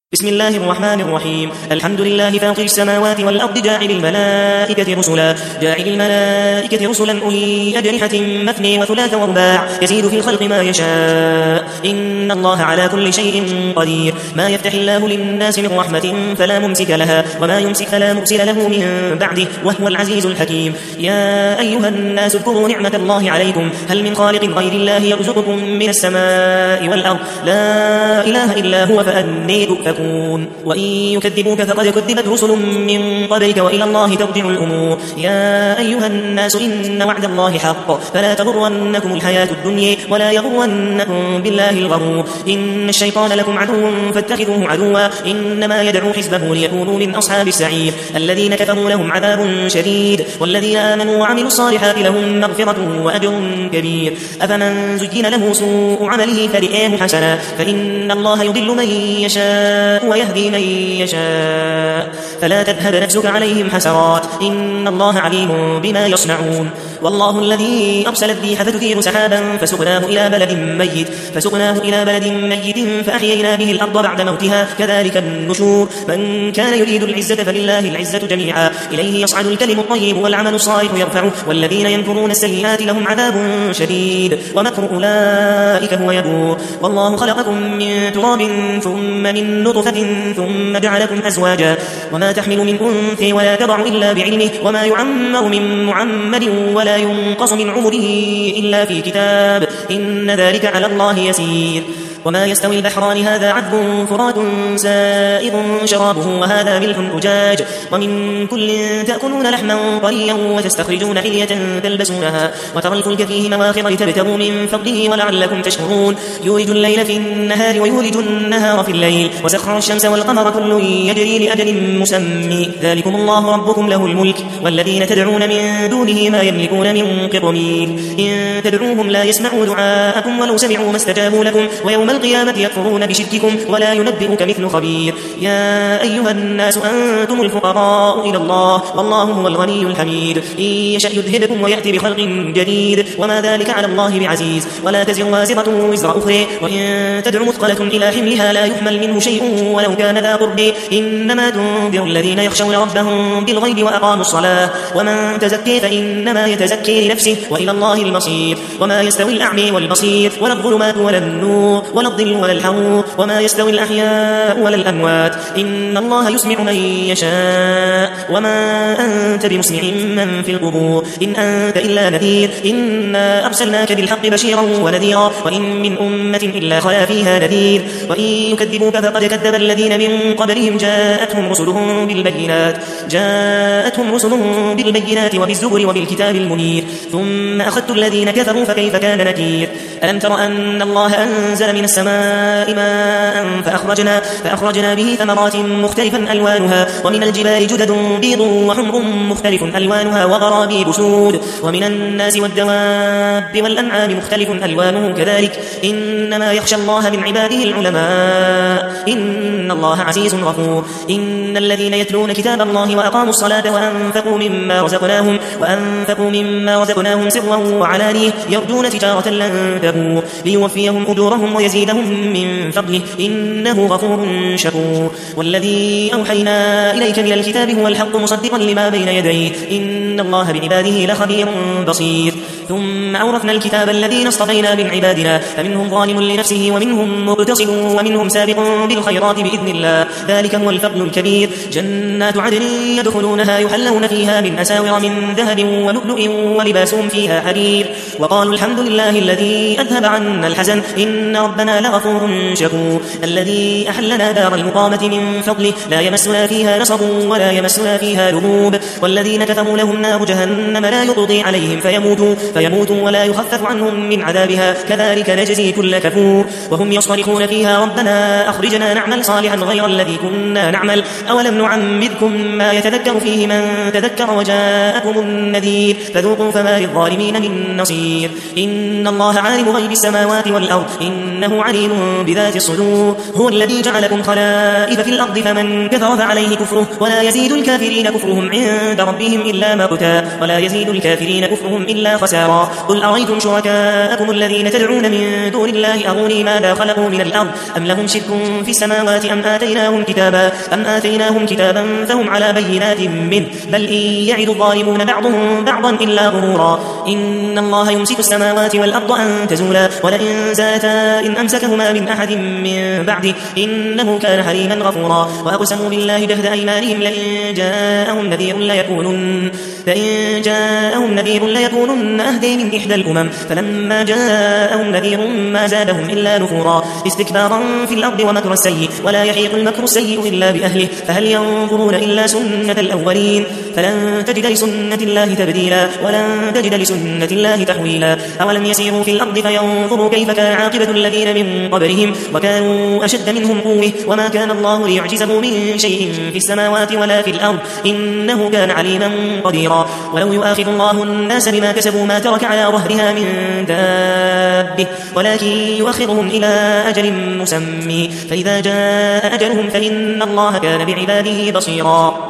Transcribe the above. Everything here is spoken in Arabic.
بسم الله الرحمن الرحيم. الحمد لله فاطر السماوات والأرض جاعل الملائكة رسلا أولي أجنحة مثني وثلاث ورباع يزيد في الخلق ما يشاء إن الله على كل شيء قدير. ما يفتح الله للناس من رحمة فلا ممسك لها وما يمسك فلا مرسل له من بعده وهو العزيز الحكيم. يا أيها الناس اذكروا نعمة الله عليكم هل من خالق غير الله يرزقكم من السماء والأرض لا إله إلا هو فأني تؤفكون. وإن يكذبوك فقد كذبت رسل من قبلك وإلى الله ترجع الأمور. يا أيها الناس إن وعد الله حق فلا تغرنكم الحياة الدنيا ولا يغرنكم بالله الغرور. إن الشيطان لكم عدو فاتخذوه عدوا إنما يدعو حزبه ليكونوا من أصحاب السعير. الذين كفروا لهم عذاب شديد والذين آمنوا وعملوا الصالحات لهم مغفرة وأجر كبير. أفمن زين له سوء عمله فرئاه حسنا فإن الله يضل من يشاء ويهدي من يشاء فلا تذهب نفسك عليهم حسرات إن الله عليم بما يصنعون. والله الذي أرسل الريح فتثير سحابا فسقناه إلى بلد ميت فأحيينا به الأرض بعد موتها كذلك النشور. من كان يريد العزة فلله العزة جميعا إليه يصعد الكلم الطيب والعمل الصالح يرفعه والذين ينكرون السيئات لهم عذاب شديد ومكر أولئك هو يبور. والله خلقكم من تراب ثم من نطفة ثم جعلكم أزواجا وما تحمل من أنثى ولا تضع إلا بعلمه وما يعمر من معمر ولا ينقص من عمره إلا في كتاب إن ذلك على الله يسير. وما يستوي البحران هذا عذب فرات سائغ شرابه وهذا ملح أجاج ومن كل تأكلون لحما طريا وتستخرجون حلية تلبسونها وترى الفلك فيه مواخر لتبتغوا من فضله ولعلكم تشكرون. يولج الليل في النهار ويولج النهار في الليل وسخر الشمس والقمر كل يجري لأجل مسمى ذلكم الله ربكم له الملك والذين تدعون من دونه ما يملكون من قطمير. إن تدعوهم لا يسمعوا دعاءكم ولو سمعوا ما استجابوا لكم ويوم القيامة يكفرون بشرككم ولا ينبئك مثل خبير. يا أيها الناس أنتم الفقراء إلى الله والله هو الغني الحميد. إن يشأ يذهبكم ويأتي بخلق جديد وما ذلك على الله بعزيز. ولا تزر وازرة وزر أخرى وإن تدع مثقلة إلى حملها لا يحمل منه شيء ولو كان ذا قرب إنما تنذر الذين يخشون ربهم بالغيب وأقاموا الصلاة ومن تزكي فإنما يتزكي لنفسه وإلى الله المصير. وما يستوي الأعمى والبصير ولا الظلمات ولا النور ولا الظل ولا الحور وما يستوي الأحياء ولا الأموات إن الله يسمع من يشاء وما أنت بمسمع من في القبور إن أنت إلا نذير. إنا أرسلناك بالحق بشيرا ونذيرا وإن من أمة إلا خلا فيها نذير. وإن يكذبوك فقد كذب الذين من قبلهم جاءتهم رسلهم بالبينات وبالزبر وبالكتاب المنير ثم أخذت الذين كفروا فكيف كان نكير. ألم تر أن الله أنزل من السماء ماء فأخرجنا به ثمرات مختلفا ألوانها ومن الجبال جدد بيض وحمر مختلف ألوانها وغرابيب سود ومن الناس والدواب والأنعام مختلف ألوانه كذلك إنما يخشى الله من عباده العلماء إن الله عزيز غفور. إن الذين يتلون كتاب الله وأقاموا الصلاة وأنفقوا مما رزقناهم سرا وعلانية يرجون تجارة لن تبور ليوفيهم أجورهم ويزيدهم من فضله إنه غفور شكور. والذي أوحينا إليك من الكتاب هو الحق مصدقا لما بين يديه إن الله بعباده لخبير بصير. ثم أورثنا الكتاب الذين اصطفينا من عبادنا فمنهم ظالم لنفسه ومنهم مقتصد ومنهم سابق بالخيرات بإذن الله ذلك هو الفضل الكبير. جنات عدن يدخلونها يحلون فيها من أساور من ذهب ولؤلؤ ولباسهم فيها حرير وقالوا الحمد لله الذي أذهب عنا الحزن إن ربنا لغفور شكور. الذي أحلنا دار المقامة من فضله لا يمسنا فيها نصب ولا يمسنا فيها لغوب. والذين كفروا لهم نار جهنم لا يقضي عليهم فيموتوا ولا يخفف عنهم من عذابها كذلك نجزي كل كفور. وهم يصطرخون فيها ربنا أخرجنا نعمل صالحا غير الذي كنا نعمل أولم نعمركم ما يتذكر فيه من تذكر وجاءكم النذير فذوقوا فما للظالمين من نصير. بصير إن الله عالم غيب السماوات والأرض إنه عليم بذات الصدور هو الذي جعلكم خلائف في الأرض فمن كفر فعليه كفره ولا يزيد الكافرين كفرهم عند ربهم إلا مقتا ولا يزيد الكافرين كفرهم إلا خسارا قل أرأيتم شركاءكم الذين تدعون من دون الله أروني ماذا خلقوا من الأرض أم لهم شرك في السماوات أم آتيناهم كتابا فهم على بينات منه بل إن يعد الظالمون بعضهم بعضا إلا غرورا إن الله يمسك السماوات والأرض أن تزولا ولئن زالتا إن أمسكهما من أحد من بعده إنه كان حليما غفورا وأقسموا بالله جهد أيمانهم لئن جاءهم نذير ليكونن أهدي من إحدى الأمم فلما جاءهم نذير ما زادهم إلا نفورا استكبارا في الأرض ومكر السيء ولا يحيق المكر السيء إلا بأهله فهل ينظرون إلا سنة الأولين فلن تجد لسنة الله تبديلا ولن تجد لسنة الله تحويلا أولم يسيروا في الأرض فينظروا كيف كان عاقبة الذين من قبلهم وكانوا أشد منهم قوة وما كان الله ليعجزه من شيء في السماوات ولا في الأرض إنه كان عليما قديرا ولو يؤاخذ الله الناس بما كسبوا ما ترك على ظهرها من دابة ولكن يؤخرهم إلى أجل مسمى فإذا جاء أجلهم فإن الله كان بعباده بصيرا